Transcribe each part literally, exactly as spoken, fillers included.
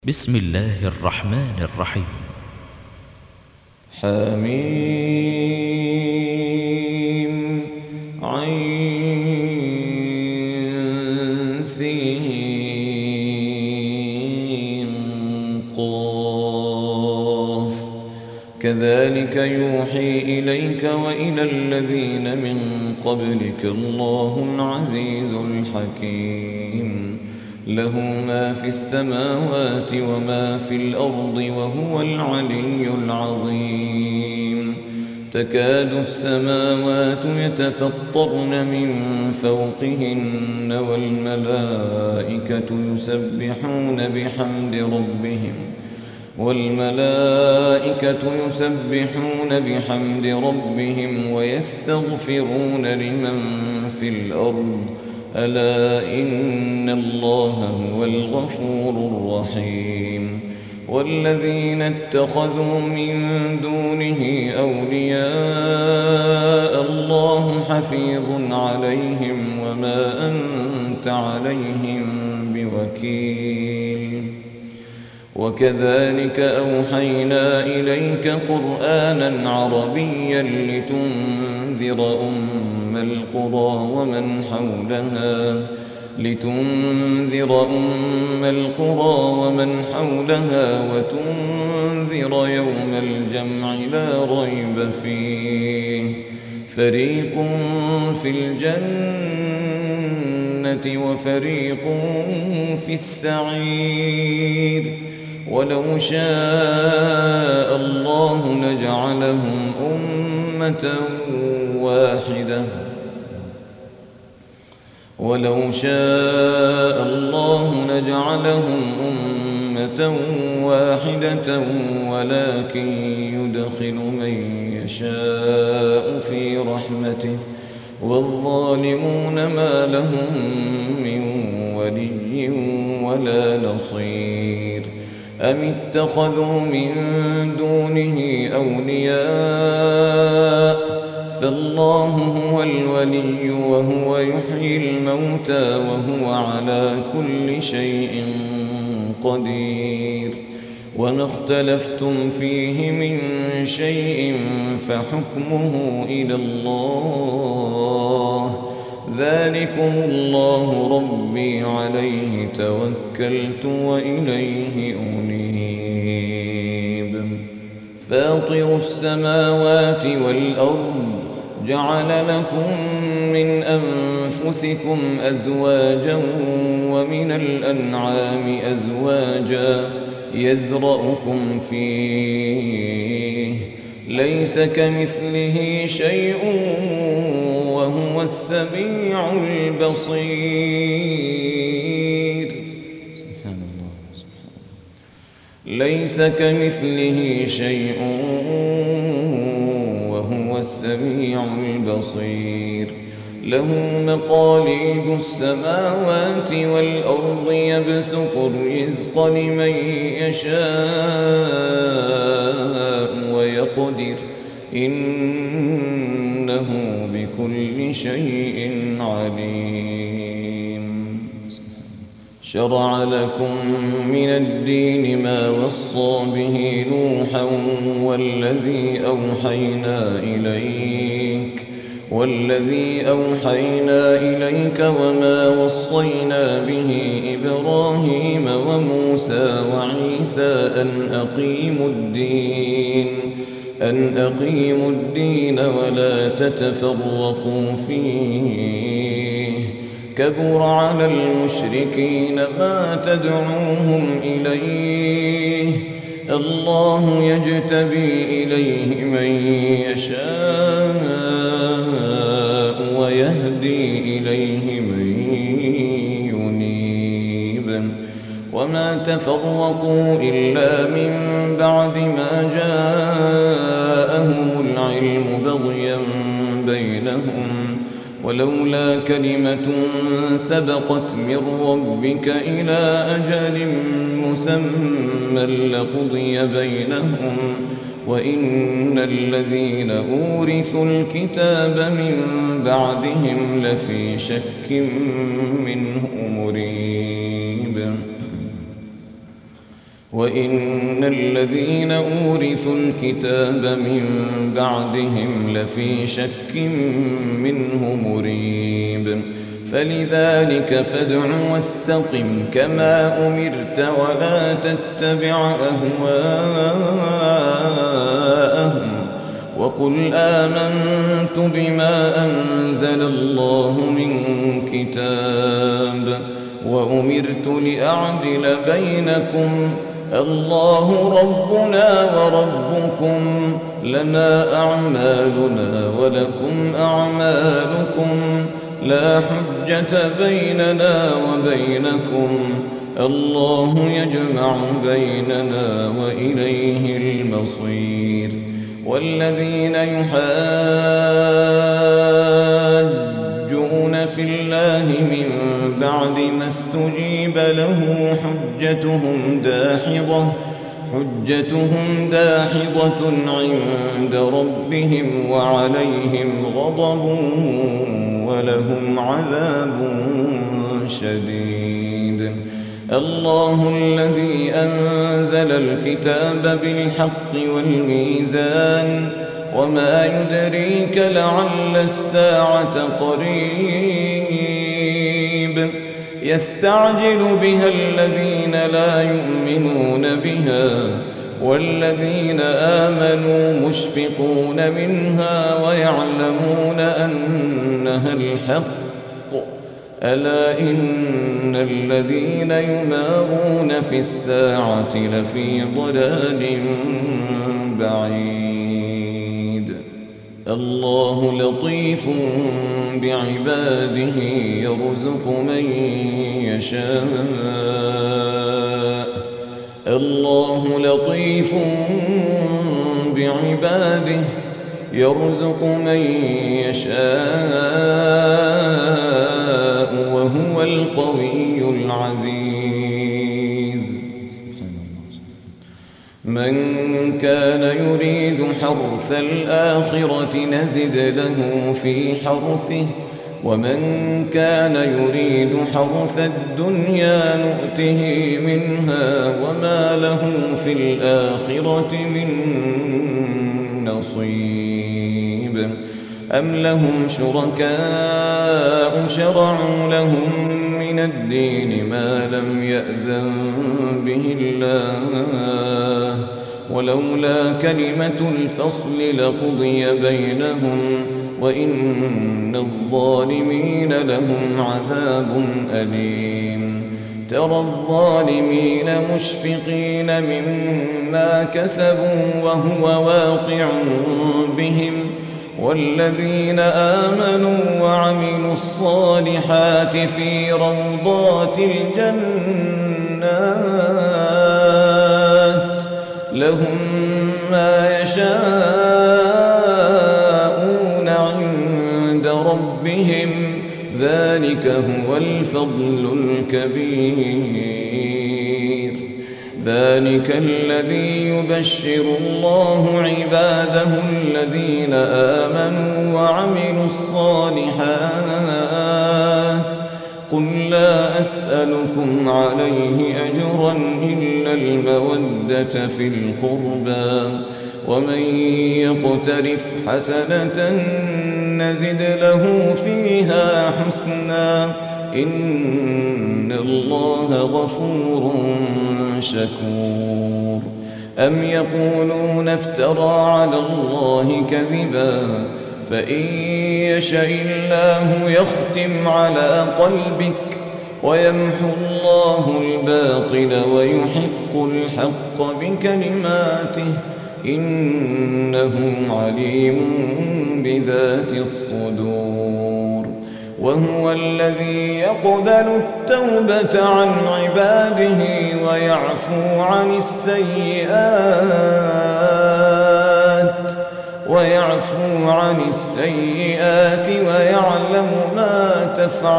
بسم الله الرحمن الرحيم. حميم عين سين قاف كذلك يوحي إليك وإلى الذين من قبلك الله العزيز الحكيم له ما في السماوات وما في الأرض وهو العلي العظيم تكاد السماوات يتفطرن من فوقهن والملائكة يسبحون بحمد ربهم والملائكة يسبحون بحمد ربهم ويستغفرون لمن في الأرض ألا إن الله هو الغفور الرحيم والذين اتخذوا من دونه أولياء الله حفيظ عليهم وما أنت عليهم بوكيل وكذلك أوحينا إليك قرآنا عربيا لتنذر أم القرى ومن حولها لتنذر أم القرى ومن حولها وتنذر يوم الجمع لا ريب فيه فريق في الجنة وفريق في السعير ولو شاء الله لجعلهم أمة واحدة ولو شاء الله لجعلهم أمة واحدة ولكن يدخل من يشاء في رحمته والظالمون ما لهم من ولي ولا نصير أم اتخذوا من دونه أولياء فالله هو الولي وهو يحيي الموتى وهو على كل شيء قدير وما اختلفتم فيه من شيء فحكمه إلى الله ذلكم الله ربي عليه توكلت وإليه أنيب فاطر السماوات والأرض جعل لكم من أنفسكم أزواجا ومن الأنعام أزواجا يذرأكم فيه ليس كمثله شيء وهو السميع البصير سبحان الله سبحان الله ليس كمثله شيء وهو السميع البصير له مقاليد السماوات والأرض يبسط الرزق لمن يشاء ويقدر إنه بكل شيء عليم شرع لكم من الدين ما وصى به نوحا والذي أوحينا إليك والذي أوحينا إليك وما وصينا به إبراهيم وموسى وعيسى أن أقيموا الدين أن أقيموا الدين ولا تتفرقوا فيه كبر على المشركين ما تدعوهم إليه الله يجتبي إليه من يشاء ويهدي إليه من ينيب وما تفرقوا إلا من بعد ما جاءهم العلم بغيا بينهم ولولا كلمة سبقت من ربك إلى أجل مسمى لقضي بينهم وإن الذين أورثوا الكتاب من بعدهم لفي شك منه مريب وإن الذين أورثوا الكتاب من بعدهم لفي شك منه مريب فلذلك فادع واستقم كما أمرت ولا تتبع أهواءهم وقل آمنت بما أنزل الله من كتاب وأمرت لأعدل بينكم الله ربنا وربكم لنا أعمالنا ولكم أعمالكم لا حجة بيننا وبينكم الله يجمع بيننا وإليه المصير والذين يحاجون في الله من بعد ما استجيب له حجتهم داحضة حجتهم داحضة عند ربهم وعليهم غضب ولهم عذاب شديد الله الذي أنزل الكتاب بالحق والميزان وما يدريك لعل الساعة قريب يستعجل بها الذين لا يؤمنون بها والذين آمنوا مشفقون منها ويعلمون أنها الحق ألا إن الذين يمارون في الساعة لفي ضلال بعيد الله لطيف بعباده يرزق من يشاء الله لطيف بعباده يرزق من يشاء وهو القوي العزيز من كان يريد حرث الآخرة نزد له في حرثه ومن كان يريد حرث الدنيا نؤته منها وما له في الآخرة من نصيب أم لهم شركاء شرعوا لهم من الدين ما لم يأذن به الله ولولا كلمة الفصل لقضي بينهم وإن الظالمين لهم عذاب أليم ترى الظالمين مشفقين مما كسبوا وهو واقع بهم والذين آمنوا وعملوا الصالحات في روضات الجنات لهم ما يشاءون عند ربهم ذلك هو الفضل الكبير ذلك الذي يبشر الله عباده الذين آمنوا وعملوا الصالحات قل لا أسألكم عليه أجرا إلا المودة في القربى ومن يقترف حسنة نزد له فيها حسنا إن الله غفور شكور أم يقولون افترى على الله كذبا فإن يشاء الله يختم على قلبك ويمحو الله الباطل ويحق الحق بكلماته إنه عليم بذات الصدور وهو الذي يقبل التوبة عن عباده ويعفو عن السيئات ويعفو عن السيئات ويعلم ما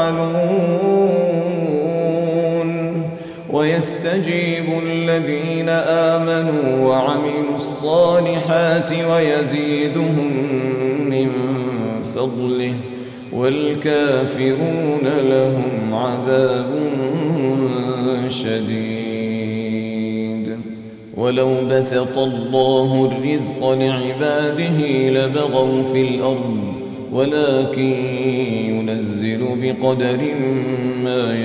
تفعلون ويستجيب الذين آمنوا وعملوا الصالحات ويزيدهم من فضله والكافرون لهم عذاب شديد ولو بسط الله الرزق لعباده لبغوا في الأرض ولكن ينزل بقدر ما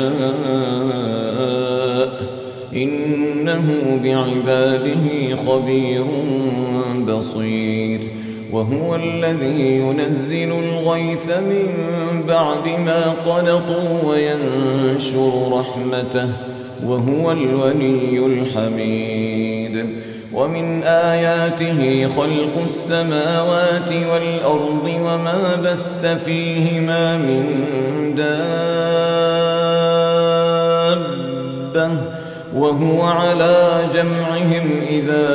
يشاء إنه بعباده خبير بصير. وهو الذي ينزل الغيث من بعد ما قنطوا وينشر رحمته وهو الولي الحميد. ومن آياته خلق السماوات والأرض وما بث فيهما من دابة وهو على جمعهم إذا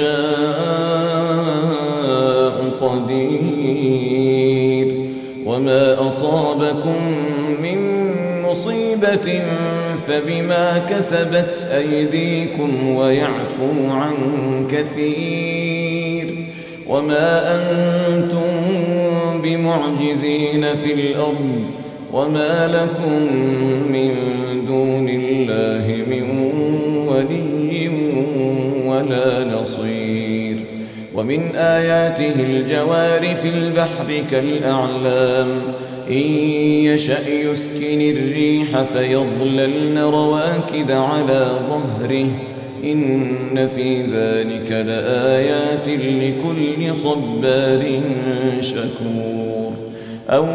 يشاء قدير. وما أصابكم من مصيبة فبما كسبت أيديكم ويعفو عن كثير. وما أنتم بمعجزين في الأرض وما لكم من دون الله من ولي ولا نصير. ومن آياته الجوار في البحر كالأعلام إن يشأ يسكن الريح فيظللن رواكد على ظهره إن في ذلك لآيات لكل صبار شكور. أو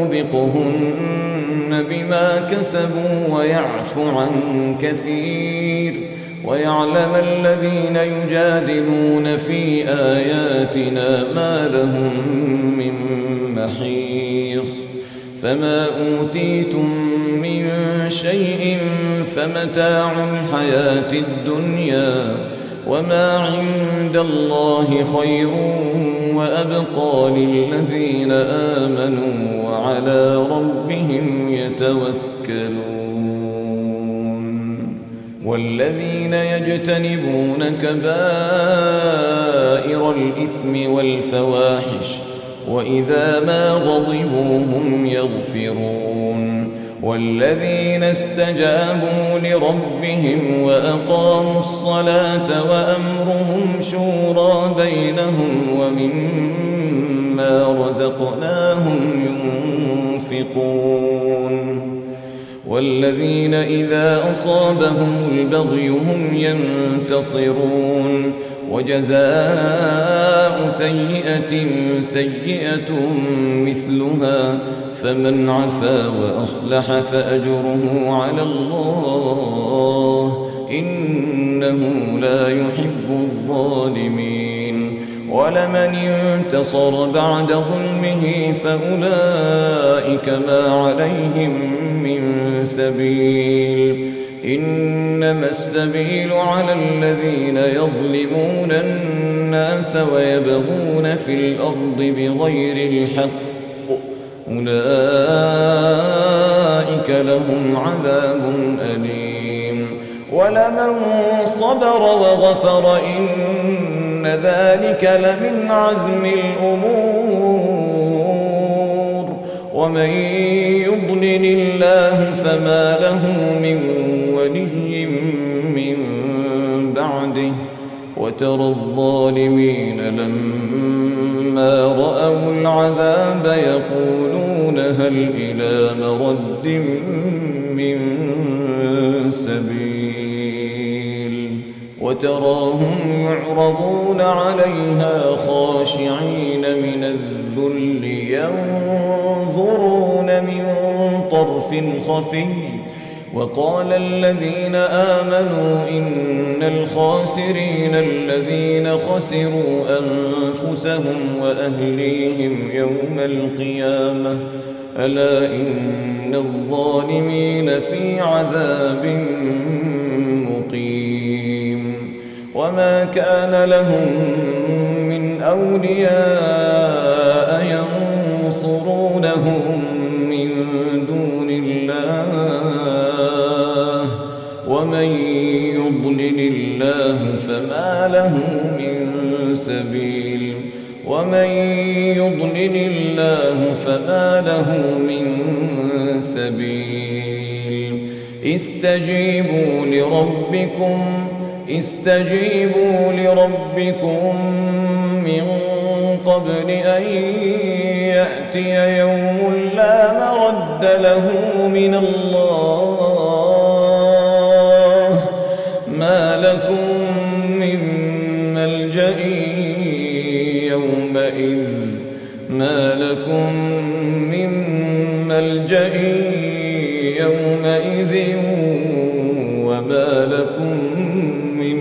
يوبقهن بما كسبوا ويعفو عن كثير ويعلم الذين يجادلون في آياتنا ما لهم من محيص. فما أوتيتم من شيء فمتاع الحياة الدنيا وما عند الله خير وأبقى للذين آمنوا وعلى ربهم يتوكلون. والذين يجتنبون كبائر الإثم والفواحش وإذا ما غضبوا هم يغفرون. والذين استجابوا لربهم وأقاموا الصلاة وأمرهم شورى بينهم ومما رزقناهم ينفقون. والذين إذا أصابهم البغي هم ينتصرون. وجزاء سيئة سيئة مثلها فمن عفا وأصلح فأجره على الله إنه لا يحب الظالمين. ولمن انتصر بعد ظلمه فأولئك ما عليهم من سبيل إنما السبيل على الذين يظلمون الناس ويبغون في الأرض بغير الحق أولئك لهم عذاب أليم. ولمن صبر وغفر إن ذلك لمن عزم الأمور. ومن يضلل الله فما له من ولي من بعده. وترى الظالمين لما رأوا العذاب يقولون هل إلى مرد من سبيل. وتراهم يعرضون عليها خاشعين من الذل ينظرون من طرف خفي. وقال الذين آمنوا إن الخاسرين الذين خسروا أنفسهم وأهليهم يوم القيامة ألا إن الظالمين في عذاب مقيم. وما كان لهم من أولياء ينصرونهم من دون الله ومن يضلل الله فما له من سبيل. ومن يضلل الله فما له من سبيل. استجيبوا لربكم استجيبوا لربكم من قبل أن يأتي يوم لا مرد له من الله ما لكم من ملجأ يومئذ ما لكم من ملجأ يومئذ وما لكم من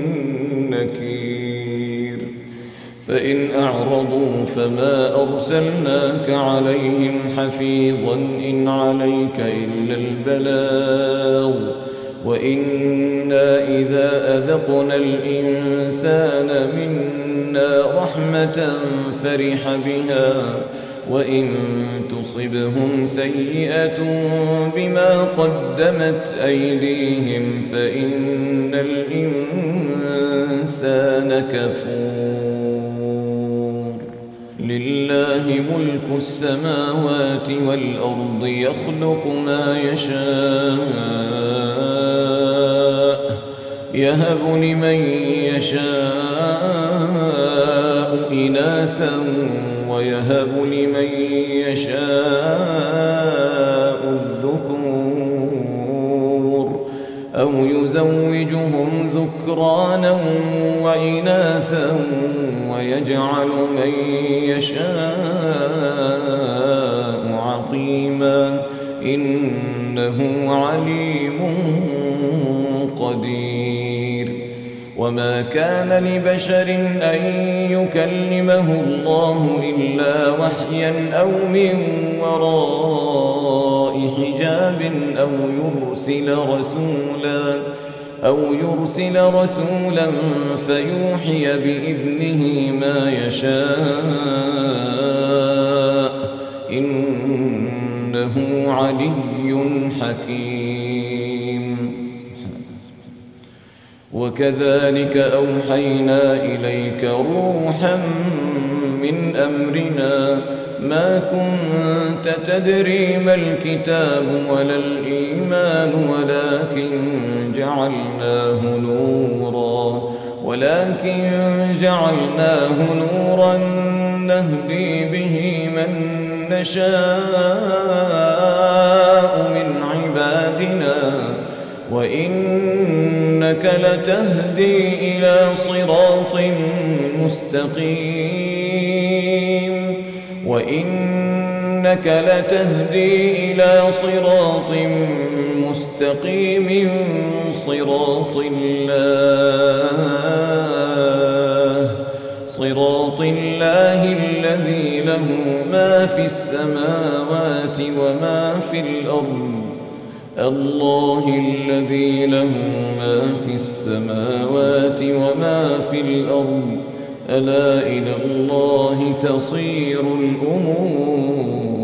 نكير فإن أعرضوا فما أرسلناك عليهم حفيظا إن عليك إلا البلاغ وإنا إذا أذقنا الإنسان منا رحمة فرح بها وإن تصبهم سيئة بما قدمت أيديهم فإن الإنسان كفور لله ملك السماوات والأرض يخلق ما يشاء يهب لمن يشاء إناثا ويهب لمن يشاء الذكور أو يزوجهم ذكرانا وإناثا ويجعل من يشاء عقيما إنه عليم قدير وما كان لبشر أن يكلمه الله إلا وحيا أو من وراء حجاب أو يرسل رسولا أو يرسل رسولا فيوحي بإذنه ما يشاء إنه علي حكيم وكذلك أوحينا إليك روحا من أمرنا ما كنت تدري ما الكتاب ولا الإيمان ولكن جعلناه نورا ولكن جعلناه نورا نهدي به من نشاء من عبادنا وإنك لتهدي إلى صراط مستقيم وإنك لتهدي إلى صراط مستقيم صراط الله صراط الله الذي له ما في السماوات وما في الأرض الله الذي له ما في السماوات وما في الأرض ألا إلى الله تصير الأمور